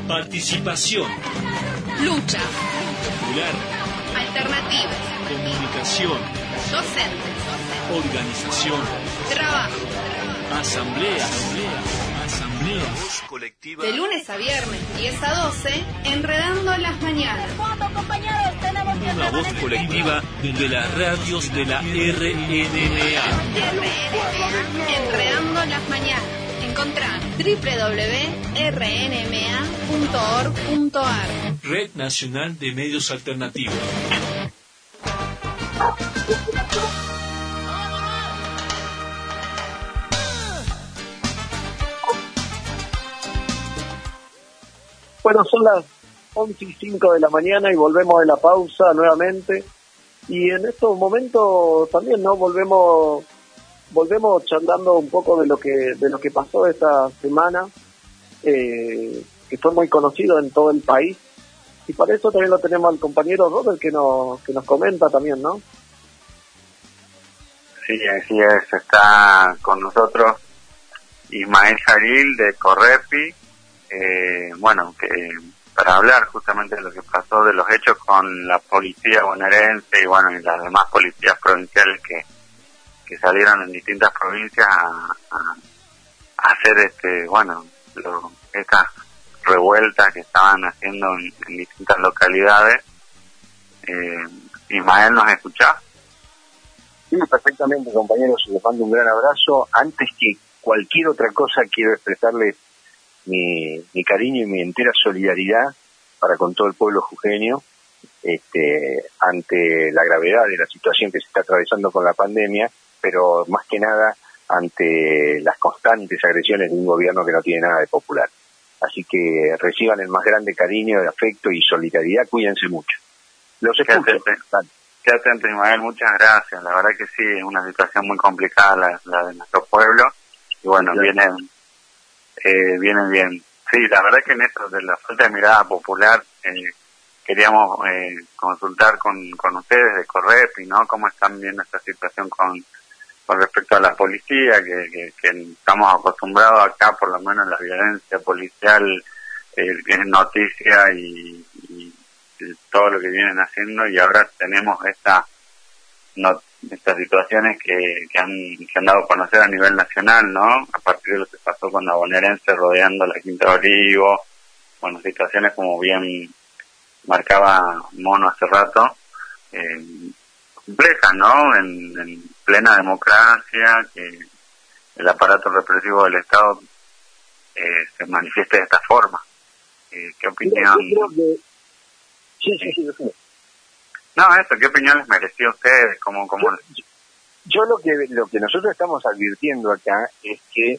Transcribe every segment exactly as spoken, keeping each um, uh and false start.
Participación. Lucha. Popular. Alternativa. Comunicación. Docentes. Organización. Trabajo. Asamblea. Asamblea. Voz colectiva. De lunes a viernes, diez a doce, Enredando las Mañanas. Una voz colectiva de las radios de la R N M A. R N M A. Enredando las Mañanas. Encontrá doble u doble u doble u punto r n m a punto org punto a r. Red Nacional de Medios Alternativos. Bueno, son las once y cinco de la mañana y volvemos de la pausa nuevamente. Y en estos momentos también, ¿no? Volvemos volvemos charlando un poco de lo que de lo que pasó esta semana, eh, que fue muy conocido en todo el país. Y para eso también lo tenemos al compañero Robert, que nos, que nos comenta también, ¿no? Sí, así es. Está con nosotros Ismael Jalil de Correpi. Eh, bueno, que para hablar justamente de lo que pasó, de los hechos con la policía bonaerense y bueno, y las demás policías provinciales que, que salieron en distintas provincias a, a, a hacer este, bueno, lo, estas revueltas que estaban haciendo en, en distintas localidades. Eh, Ismael, ¿nos escuchás? Sí, perfectamente, compañeros, les mando un gran abrazo. Antes que cualquier otra cosa, quiero expresarles Mi, mi cariño y mi entera solidaridad para con todo el pueblo jujeño este, ante la gravedad de la situación que se está atravesando con la pandemia, pero más que nada ante las constantes agresiones de un gobierno que no tiene nada de popular. Así que reciban el más grande cariño, de afecto y solidaridad, cuídense mucho. Los escucho. Qué atento, Ismael, muchas gracias. La verdad que sí, es una situación muy complicada la, la de nuestro pueblo y bueno, sí, vienen Eh, vienen bien. Sí, la verdad que en eso de la falta de mirada popular eh, queríamos eh, consultar con, con ustedes de Correpi, ¿no? Cómo están viendo esta situación con, con respecto a la policía, que, que, que estamos acostumbrados acá, por lo menos la violencia policial eh, es noticia y, y, y todo lo que vienen haciendo, y ahora tenemos esta no, estas situaciones que, que, han, que han dado a conocer a nivel nacional, ¿no? A partir de lo que pasó con la bonaerense rodeando la Quinta de Olivo, bueno, situaciones como bien marcaba Mono hace rato, eh, complejas, ¿no? En, en plena democracia, que el aparato represivo del Estado eh, se manifieste de esta forma. Eh, ¿Qué opinión? Yo creo que... Sí, sí, sí, sí. No, eso, ¿qué opinión les mereció a ustedes? ¿Cómo, cómo... Yo, yo lo que lo que nosotros estamos advirtiendo acá es que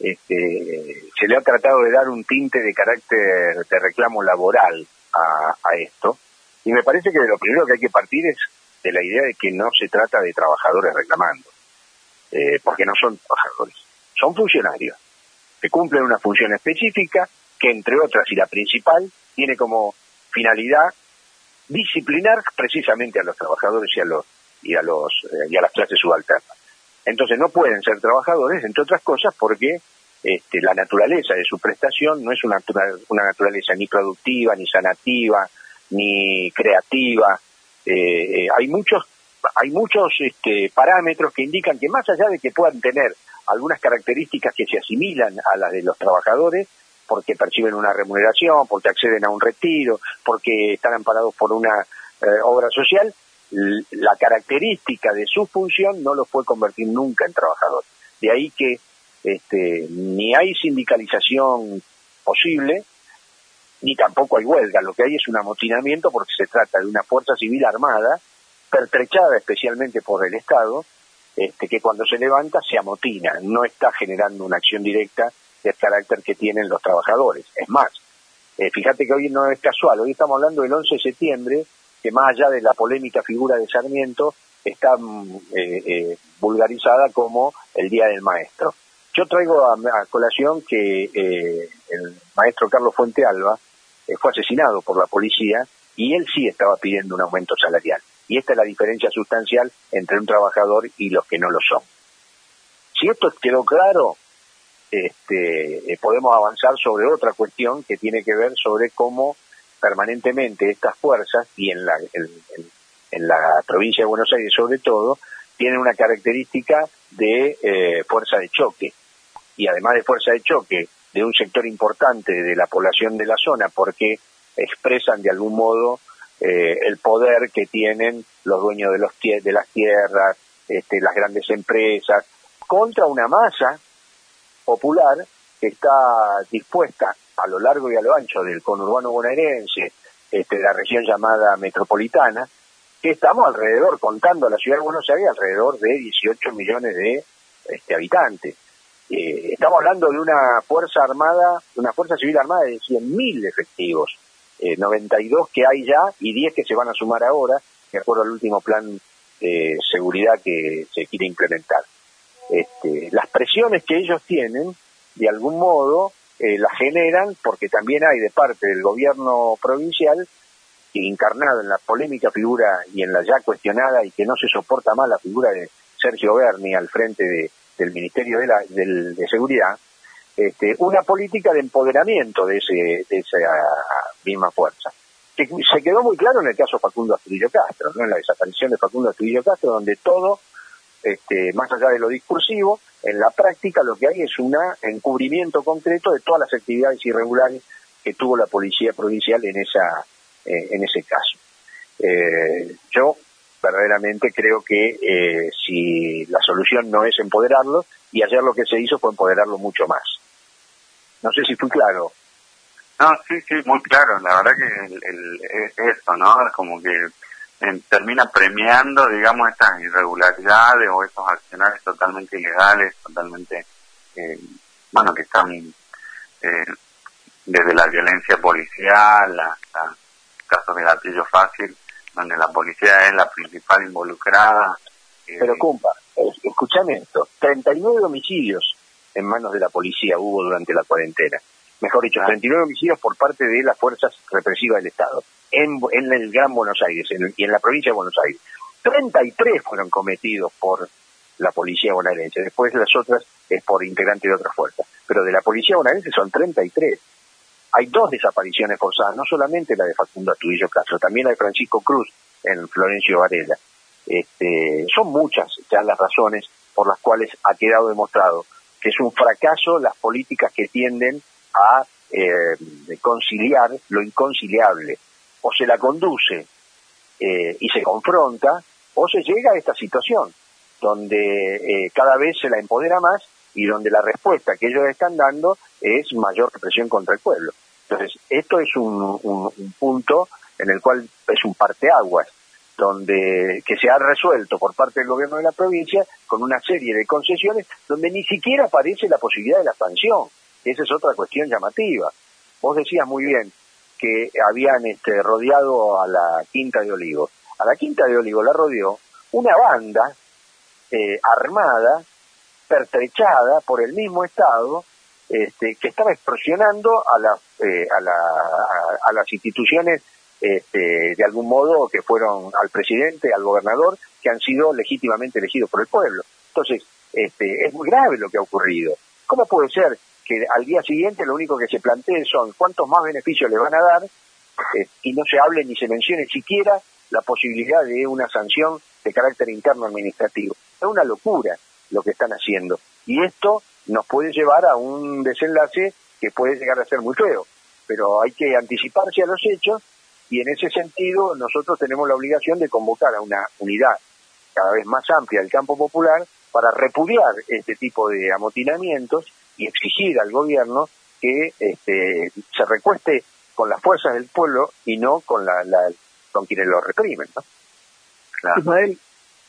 este, se le ha tratado de dar un tinte de carácter de reclamo laboral a, a esto, y me parece que de lo primero que hay que partir es de la idea de que no se trata de trabajadores reclamando, eh, porque no son trabajadores, son funcionarios que cumplen una función específica que, entre otras, y la principal, tiene como finalidad disciplinar precisamente a los trabajadores y a los y a los eh, y a las clases subalternas. Entonces no pueden ser trabajadores, entre otras cosas, porque este, la naturaleza de su prestación no es una, una naturaleza ni productiva, ni sanativa, ni creativa. Eh, eh, hay muchos hay muchos este, parámetros que indican que, más allá de que puedan tener algunas características que se asimilan a las de los trabajadores, porque perciben una remuneración, porque acceden a un retiro, porque están amparados por una eh, obra social, la característica de su función no los puede convertir nunca en trabajadores. De ahí que este, ni hay sindicalización posible, ni tampoco hay huelga. Lo que hay es un amotinamiento, porque se trata de una fuerza civil armada, pertrechada especialmente por el Estado, este, que cuando se levanta se amotina, no está generando una acción directa del carácter que tienen los trabajadores. Es más, eh, fíjate que hoy no es casual, hoy estamos hablando del once de septiembre, que más allá de la polémica figura de Sarmiento, está eh, eh, vulgarizada como el Día del Maestro. Yo traigo a, a colación que eh, el maestro Carlos Fuente Alba eh, fue asesinado por la policía, y él sí estaba pidiendo un aumento salarial. Y esta es la diferencia sustancial entre un trabajador y los que no lo son. Si esto quedó claro, este, eh, podemos avanzar sobre otra cuestión que tiene que ver sobre cómo permanentemente estas fuerzas, y en la, en, en, en la provincia de Buenos Aires sobre todo, tienen una característica de eh, fuerza de choque, y además de fuerza de choque de un sector importante de la población de la zona, porque expresan de algún modo eh, el poder que tienen los dueños de, los de las tierras, este, las grandes empresas, contra una masa popular que está dispuesta a lo largo y a lo ancho del conurbano bonaerense, este, la región llamada metropolitana, que estamos alrededor, contando a la ciudad de Buenos Aires, alrededor de dieciocho millones de este, habitantes. Eh, estamos hablando de una fuerza armada, una fuerza civil armada de cien mil efectivos, eh, noventa y dos que hay ya y diez que se van a sumar ahora, de acuerdo al último plan de seguridad que se quiere implementar. Este, las presiones que ellos tienen, de algún modo, eh, las generan porque también hay de parte del gobierno provincial, encarnado en la polémica figura y en la ya cuestionada y que no se soporta más la figura de Sergio Berni al frente de, del Ministerio de, la, del, de Seguridad, este, una política de empoderamiento de, ese, de esa misma fuerza. Que se quedó muy claro en el caso Facundo Astudillo Castro, ¿no? En la desaparición de Facundo Astudillo Castro, donde todo, este, más allá de lo discursivo, en la práctica lo que hay es un encubrimiento concreto de todas las actividades irregulares que tuvo la policía provincial en esa eh, en ese caso. Eh, yo verdaderamente creo que eh, si la solución no es empoderarlo, y ayer lo que se hizo fue empoderarlo mucho más. No sé si fui claro. No, sí, sí, muy claro. La verdad que el, el, es eso, ¿no? Es como que eh, termina premiando, digamos, estas irregularidades o esos accionarios totalmente ilegales, totalmente, eh, bueno, que están eh, desde la violencia policial hasta casos de gatillo fácil, donde la policía es la principal involucrada. Eh, Pero, compa, escuchame esto, treinta y nueve homicidios en manos de la policía hubo durante la cuarentena. Mejor dicho, treinta y nueve homicidios por parte de las fuerzas represivas del Estado, en, en el Gran Buenos Aires en, y en la provincia de Buenos Aires. treinta y tres fueron cometidos por la policía bonaerense, después las otras es por integrantes de otras fuerzas. Pero de la policía bonaerense son treinta y tres. Hay dos desapariciones forzadas, no solamente la de Facundo Astudillo Castro, también la de Francisco Cruz en Florencio Varela. Este, son muchas ya las razones por las cuales ha quedado demostrado que es un fracaso las políticas que tienden a eh, conciliar lo inconciliable. O se la conduce eh, y se confronta, o se llega a esta situación, donde eh, cada vez se la empodera más y donde la respuesta que ellos están dando es mayor represión contra el pueblo. Entonces, esto es un, un, un punto en el cual es un parteaguas, donde que se ha resuelto por parte del gobierno de la provincia con una serie de concesiones donde ni siquiera aparece la posibilidad de la sanción. Esa es otra cuestión llamativa. Vos decías muy bien que habían este, rodeado a la Quinta de Olivos. A la Quinta de Olivos la rodeó una banda eh, armada, pertrechada por el mismo Estado, este, que estaba extorsionando a, la, eh, a, la, a, a las instituciones este, de algún modo que fueron al presidente, al gobernador, que han sido legítimamente elegidos por el pueblo. Entonces, este, es muy grave lo que ha ocurrido. ¿Cómo puede ser que al día siguiente lo único que se plantee son cuántos más beneficios le van a dar eh, y no se hable ni se mencione siquiera la posibilidad de una sanción de carácter interno administrativo? Es una locura lo que están haciendo, y esto nos puede llevar a un desenlace que puede llegar a ser muy feo, pero hay que anticiparse a los hechos, y en ese sentido nosotros tenemos la obligación de convocar a una unidad cada vez más amplia del campo popular para repudiar este tipo de amotinamientos y exigir al gobierno que este, se recueste con las fuerzas del pueblo y no con la, la con quienes lo reprimen, ¿no? Claro. Ismael,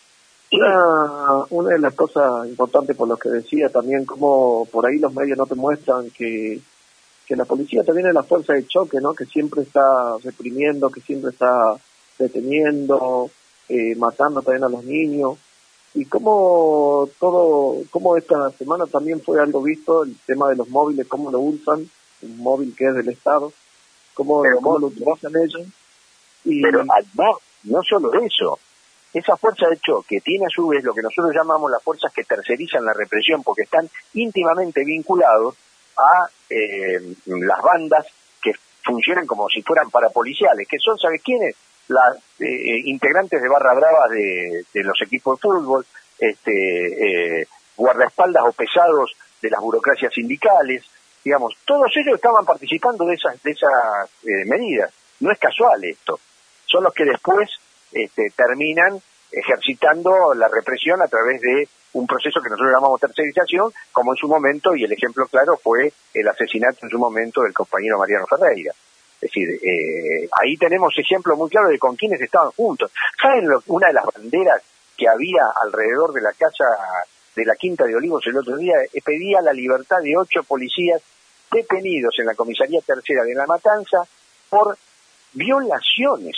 una, una de las cosas importantes por lo que decía también, como por ahí los medios no te muestran que, que la policía también es la fuerza de choque, ¿no? Que siempre está reprimiendo, que siempre está deteniendo, eh, matando también a los niños. Y como todo, como esta semana también fue algo visto, el tema de los móviles, cómo lo usan, un móvil que es del Estado, cómo, pero, cómo lo utilizan ellos. Y, pero no, no solo eso, esa fuerza de choque tiene a su vez lo que nosotros llamamos las fuerzas que tercerizan la represión, porque están íntimamente vinculados a eh, las bandas que funcionan como si fueran parapoliciales, que son, ¿sabes quiénes? Las eh, integrantes de barra bravas de, de los equipos de fútbol, este, eh, guardaespaldas o pesados de las burocracias sindicales, digamos, todos ellos estaban participando de esas, de esas eh, medidas. No es casual esto. Son los que después este, terminan ejercitando la represión a través de un proceso que nosotros llamamos tercerización, como en su momento, y el ejemplo claro fue el asesinato en su momento del compañero Mariano Ferreira. Es decir, eh, ahí tenemos ejemplos muy claros de con quienes estaban juntos. ¿Saben lo, una de las banderas que había alrededor de la casa de la Quinta de Olivos el otro día? Eh, pedía la libertad de ocho policías detenidos en la comisaría tercera de La Matanza por violaciones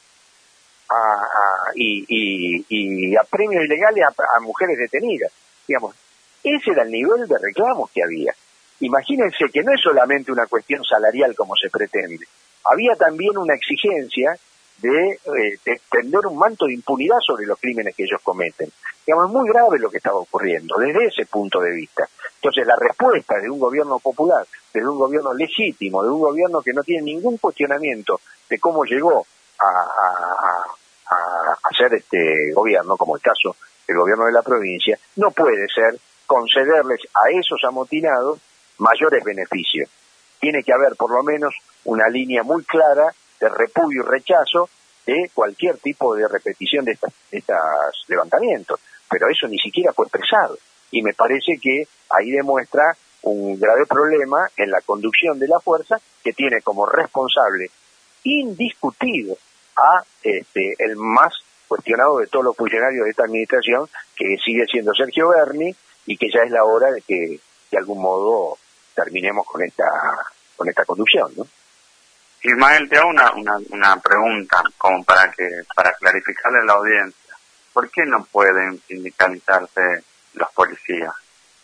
a, a, y, y, y a premios ilegales a, a mujeres detenidas. Digamos, ese era el nivel de reclamos que había. Imagínense que no es solamente una cuestión salarial como se pretende. Había también una exigencia de, eh, de tender un manto de impunidad sobre los crímenes que ellos cometen. Digamos, es muy grave lo que estaba ocurriendo desde ese punto de vista. Entonces, la respuesta de un gobierno popular, de un gobierno legítimo, de un gobierno que no tiene ningún cuestionamiento de cómo llegó a, a, a, a ser este gobierno, como el caso del gobierno de la provincia, no puede ser concederles a esos amotinados mayores beneficios. Tiene que haber por lo menos una línea muy clara de repudio y rechazo de cualquier tipo de repetición de estos estas levantamientos, pero eso ni siquiera fue expresado, y me parece que ahí demuestra un grave problema en la conducción de la fuerza, que tiene como responsable indiscutido a este el más cuestionado de todos los funcionarios de esta administración, que sigue siendo Sergio Berni, y que ya es la hora de que de algún modo terminemos con esta con esta conducción, ¿no? Ismael, te hago una, una, una pregunta como para que para clarificarle a la audiencia. ¿Por qué no pueden sindicalizarse los policías?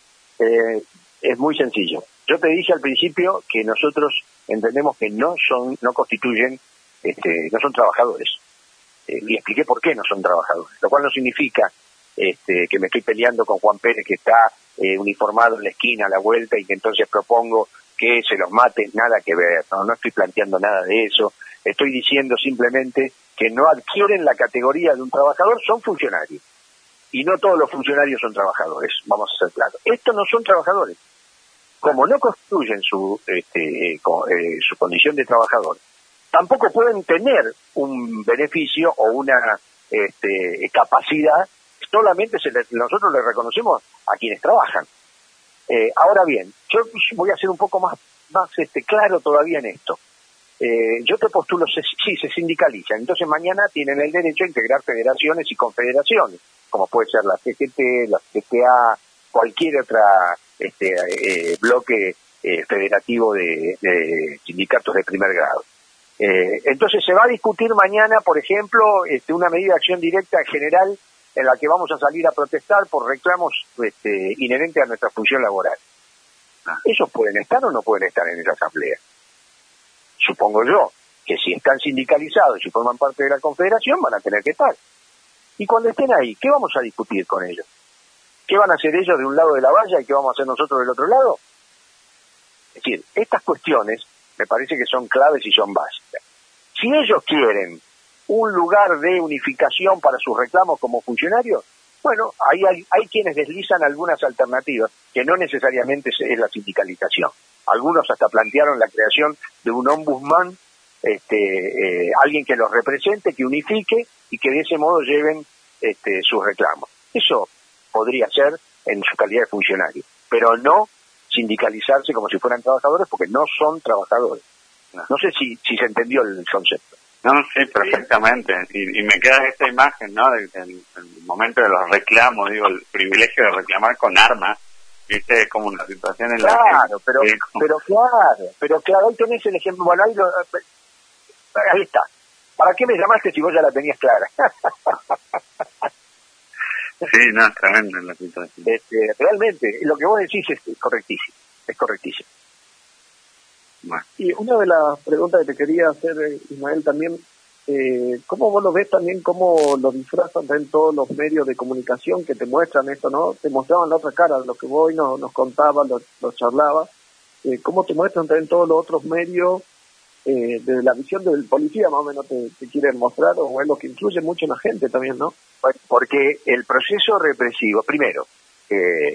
Eh, es muy sencillo. Yo te dije al principio que nosotros entendemos que no son, no constituyen, este, no son trabajadores. Eh, y expliqué por qué no son trabajadores. Lo cual no significa este, que me estoy peleando con Juan Pérez, que está eh, uniformado en la esquina a la vuelta, y que entonces propongo que se los mate. Nada que ver, no, no estoy planteando nada de eso. Estoy diciendo simplemente que no adquieren la categoría de un trabajador, son funcionarios. Y no todos los funcionarios son trabajadores, vamos a ser claros. Estos no son trabajadores. Como no constituyen su, este, eh, con, eh, su condición de trabajador, tampoco pueden tener un beneficio o una este, capacidad. Solamente se le, nosotros le reconocemos a quienes trabajan. Eh, ahora bien, yo voy a ser un poco más, más este, claro todavía en esto. Eh, yo te postulo, si sí, se sindicalizan, entonces mañana tienen el derecho a integrar federaciones y confederaciones, como puede ser la C G T, la C G A, cualquier otra este, eh, bloque eh, federativo de, de sindicatos de primer grado. Eh, entonces se va a discutir mañana, por ejemplo, este, una medida de acción directa general en la que vamos a salir a protestar por reclamos este, inherentes a nuestra función laboral. ¿Ellos pueden estar o no pueden estar en esa asamblea? Supongo yo que si están sindicalizados y forman parte de la confederación van a tener que estar. Y cuando estén ahí, ¿qué vamos a discutir con ellos? ¿Qué van a hacer ellos de un lado de la valla y qué vamos a hacer nosotros del otro lado? Es decir, estas cuestiones me parece que son claves y son básicas. Si ellos quieren un lugar de unificación para sus reclamos como funcionarios, bueno, ahí hay, hay quienes deslizan algunas alternativas, que no necesariamente es la sindicalización. Algunos hasta plantearon la creación de un ombudsman, este, eh, alguien que los represente, que unifique y que de ese modo lleven este, sus reclamos. Eso podría ser en su calidad de funcionario, pero no sindicalizarse como si fueran trabajadores, porque no son trabajadores. No sé si, si se entendió el concepto. No, sí, perfectamente. Y, y me queda esta imagen, ¿no? Del, del, del momento de los reclamos, digo, el privilegio de reclamar con armas, viste, como una situación en claro, la que... Claro, pero, eh, como... pero claro, pero claro, ahí tenés el ejemplo, bueno, ahí, lo, ahí está. ¿Para qué me llamaste si vos ya la tenías clara? Sí, no, es tremendo la situación. Este, realmente, lo que vos decís es correctísimo, es correctísimo. Bueno. Y una de las preguntas que te quería hacer, Ismael, también eh, ¿cómo vos lo ves también, cómo lo disfrazan en todos los medios de comunicación que te muestran esto, ¿no? Te mostraban la otra cara, lo que vos hoy nos, nos contabas, lo, lo charlabas, eh, ¿cómo te muestran también todos los otros medios, eh, desde la visión del policía más o menos te, te quieren mostrar, o es lo que influye mucho en la gente también, ¿no? Porque el proceso represivo, primero, eh,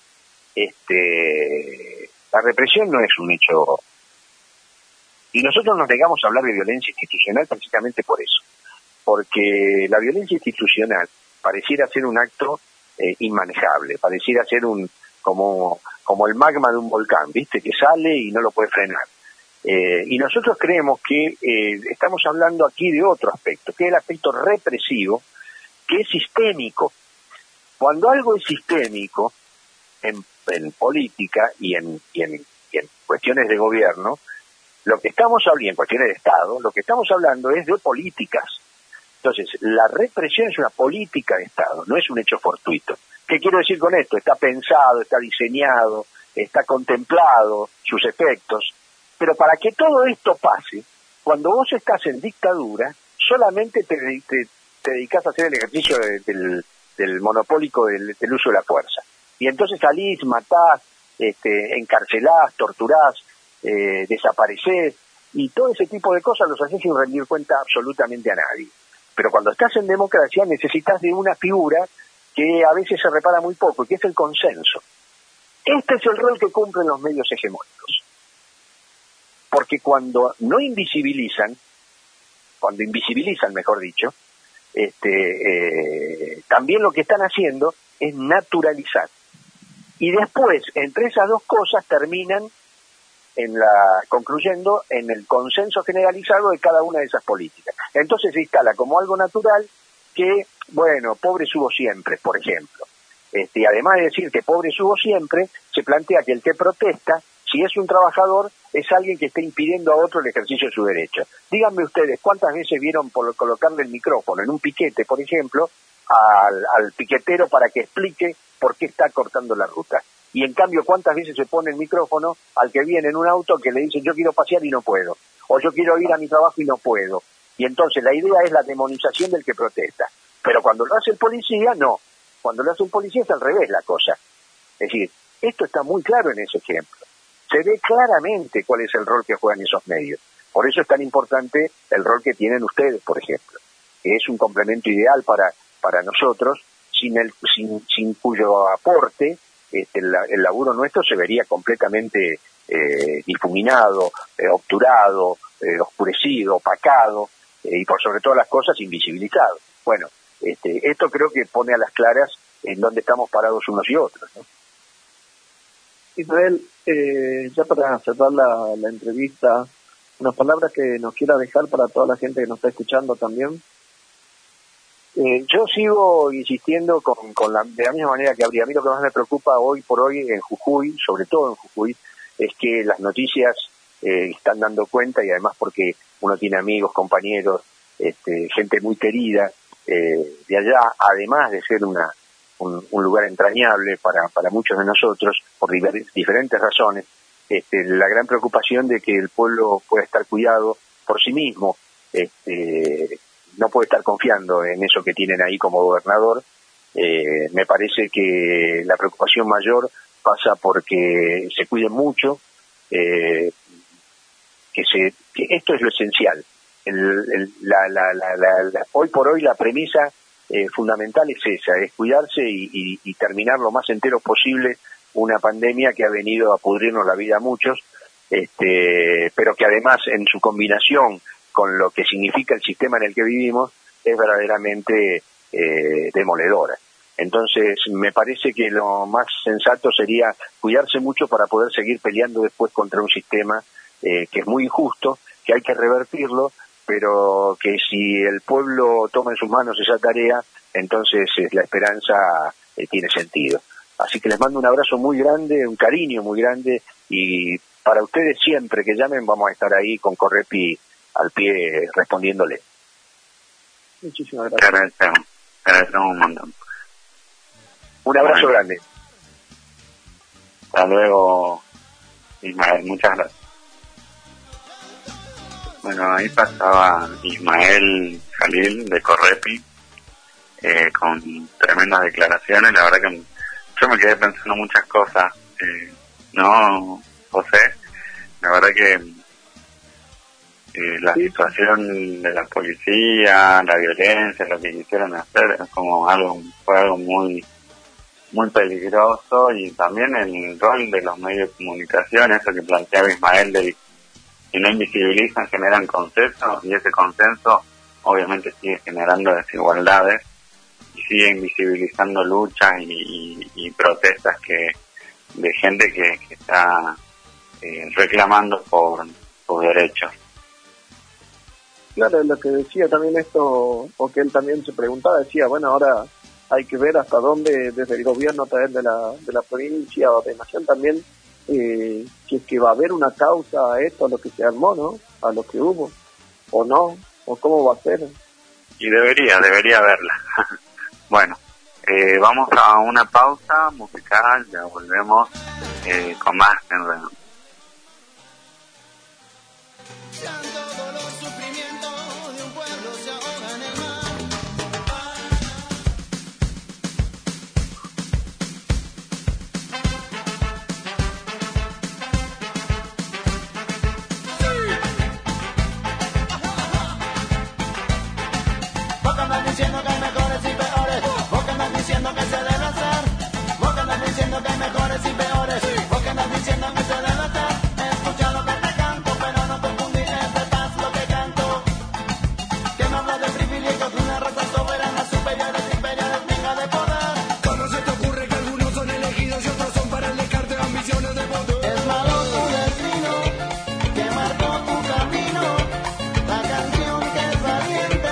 este, la represión no es un hecho. Y nosotros nos negamos a hablar de violencia institucional precisamente por eso. Porque la violencia institucional pareciera ser un acto eh, inmanejable, pareciera ser un como como el magma de un volcán, ¿viste? Que sale y no lo puede frenar. Eh, y nosotros creemos que eh, estamos hablando aquí de otro aspecto, que es el aspecto represivo, que es sistémico. Cuando algo es sistémico, en, en política y en, y, en, y en cuestiones de gobierno, lo que estamos hablando, en cuestiones de Estado, lo que estamos hablando es de políticas. Entonces, la represión es una política de Estado, no es un hecho fortuito. ¿Qué quiero decir con esto? Está pensado, está diseñado, está contemplado sus efectos, pero para que todo esto pase, cuando vos estás en dictadura, solamente te, te, te dedicás a hacer el ejercicio de, del, del monopólico del, del uso de la fuerza. Y entonces salís, matás, este, encarcelás, torturás, eh, desaparecés, y todo ese tipo de cosas los haces sin rendir cuenta absolutamente a nadie. Pero cuando estás en democracia necesitas de una figura que a veces se repara muy poco, que es el consenso. Este es el rol que cumplen los medios hegemónicos. Porque cuando no invisibilizan, cuando invisibilizan, mejor dicho, este, eh, también lo que están haciendo es naturalizar. Y después, entre esas dos cosas, terminan en la concluyendo en el consenso generalizado de cada una de esas políticas. Entonces se instala como algo natural que, bueno, pobre subo siempre, por ejemplo. Este, y además de decir que pobre subo siempre, se plantea que el que protesta, si es un trabajador, es alguien que está impidiendo a otro el ejercicio de su derecho. Díganme ustedes, ¿cuántas veces vieron por colocarle el micrófono en un piquete, por ejemplo, al, al piquetero para que explique por qué está cortando la ruta? Y en cambio, ¿cuántas veces se pone el micrófono al que viene en un auto que le dice yo quiero pasear y no puedo? O yo quiero ir a mi trabajo y no puedo. Y entonces la idea es la demonización del que protesta. Pero cuando lo hace el policía, no. Cuando lo hace el policía es al revés la cosa. Es decir, esto está muy claro en ese ejemplo. Se ve claramente cuál es el rol que juegan esos medios. Por eso es tan importante el rol que tienen ustedes, por ejemplo, que es un complemento ideal para, para nosotros, sin, el, sin, sin cuyo aporte Este, el, el laburo nuestro se vería completamente eh, difuminado, eh, obturado, eh, oscurecido, opacado, eh, y por sobre todas las cosas invisibilizado. Bueno, este, esto creo que pone a las claras en dónde estamos parados unos y otros, ¿no? Israel, eh, ya para cerrar la, la entrevista, unas palabras que nos quiera dejar para toda la gente que nos está escuchando también. Eh, yo sigo insistiendo con, con la, de la misma manera que habría. A mí lo que más me preocupa hoy por hoy en Jujuy, sobre todo en Jujuy, es que las noticias eh, están dando cuenta, y además porque uno tiene amigos, compañeros, este, gente muy querida eh, de allá, además de ser una un, un lugar entrañable para, para muchos de nosotros, por diver, diferentes razones, este, la gran preocupación de que el pueblo pueda estar cuidado por sí mismo, este, no puede estar confiando en eso que tienen ahí como gobernador. Eh, me parece que la preocupación mayor pasa porque se cuiden mucho, eh, que se que esto es lo esencial. El, el, la, la, la, la, la, hoy por hoy la premisa eh, fundamental es esa, es cuidarse y, y, y terminar lo más entero posible una pandemia que ha venido a pudrirnos la vida a muchos, este, pero que además en su combinación con lo que significa el sistema en el que vivimos, es verdaderamente eh, demoledora. Entonces, me parece que lo más sensato sería cuidarse mucho para poder seguir peleando después contra un sistema eh, que es muy injusto, que hay que revertirlo, pero que si el pueblo toma en sus manos esa tarea, entonces eh, la esperanza eh, tiene sentido. Así que les mando un abrazo muy grande, un cariño muy grande, y para ustedes siempre que llamen vamos a estar ahí con Correpi al pie respondiéndole. Muchísimas gracias. Te agradecemos, te agradecemos un montón. Un abrazo Bueno. grande. Hasta luego, Ismael, muchas gracias. Bueno, ahí pasaba Ismael Jalil de Correpi, eh, con tremendas declaraciones. La verdad que yo me quedé pensando muchas cosas, eh, ¿no, José? La verdad que eh, la situación de la policía, la violencia, lo que quisieron hacer, es como algo, fue algo muy muy peligroso, y también el rol de los medios de comunicación, eso que planteaba Ismael, de si no invisibilizan, generan consenso, y ese consenso obviamente sigue generando desigualdades y sigue invisibilizando luchas y, y, y protestas que de gente que, que está eh, reclamando por sus derechos. Claro, lo que decía también esto, o que él también se preguntaba, decía, bueno, ahora hay que ver hasta dónde desde el gobierno, a través de la, de la provincia o de nación también, eh, si es que va a haber una causa a esto, a lo que se armó, ¿no? A lo que hubo, o no, o cómo va a ser. Y debería, debería haberla. Bueno, eh, vamos a una pausa musical, ya volvemos eh, con más Enredando. Diciendo que hay mejores y peores, vos que andas diciendo que se debe hacer, vos que andas diciendo que hay mejores y peores, vos que andas diciendo que se debe hacer, escucha lo que te canto, pero no confundís, es de paz lo que canto, que me habla de privilegios de una raza soberana, superiores, inferiores, venga de poder. ¿Cómo se te ocurre que algunos son elegidos y otros son para el descarte de ambiciones de poder? Es malo tu destino, que marcó tu camino, la canción que es valiente.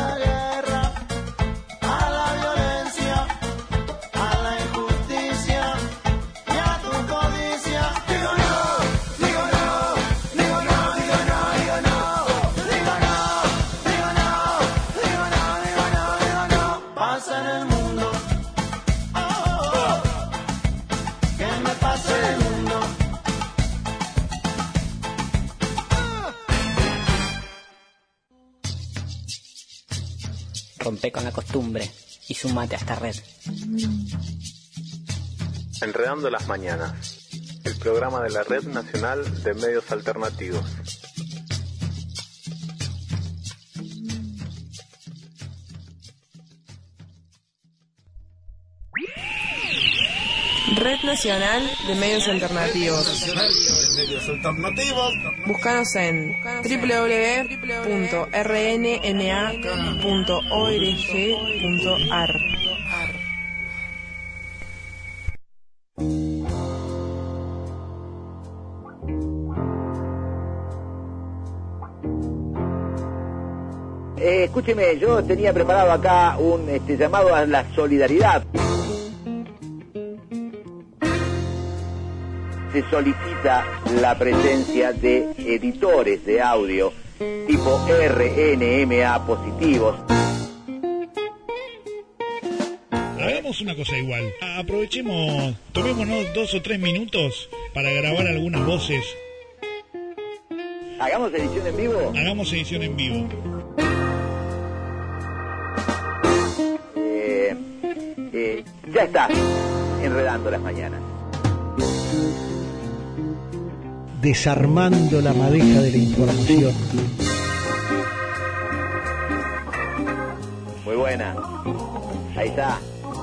Justicia. Rompe con la costumbre y sumate a esta red. Enredando las mañanas, el programa de la Red Nacional de Medios Alternativos. Red Nacional de Medios Alternativos. Medios alternativos. Búscanos en doble u doble u doble u punto r n m a punto org punto a r. Eh, escúcheme, yo tenía preparado acá un este, llamado a la solidaridad. Se solicita la presencia de editores de audio tipo R N M A positivos. Hagamos una cosa igual. Aprovechemos, tomémonos dos o tres minutos para grabar algunas voces. ¿Hagamos edición en vivo? Hagamos edición en vivo. Eh, eh, ya está, enredando las mañanas. Desarmando la madeja de la información. Muy buena. Ahí está.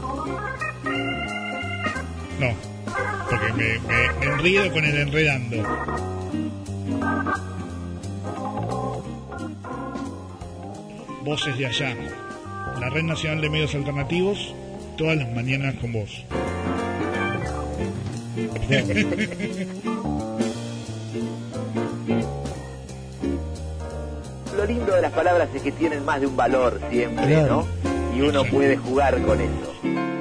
No, porque me, me, me enredo con el enredando. Voces de allá. La Red Nacional de Medios Alternativos, todas las mañanas con vos. Lo lindo de las palabras es que tienen más de un valor siempre, claro. ¿no? Y uno puede jugar con eso.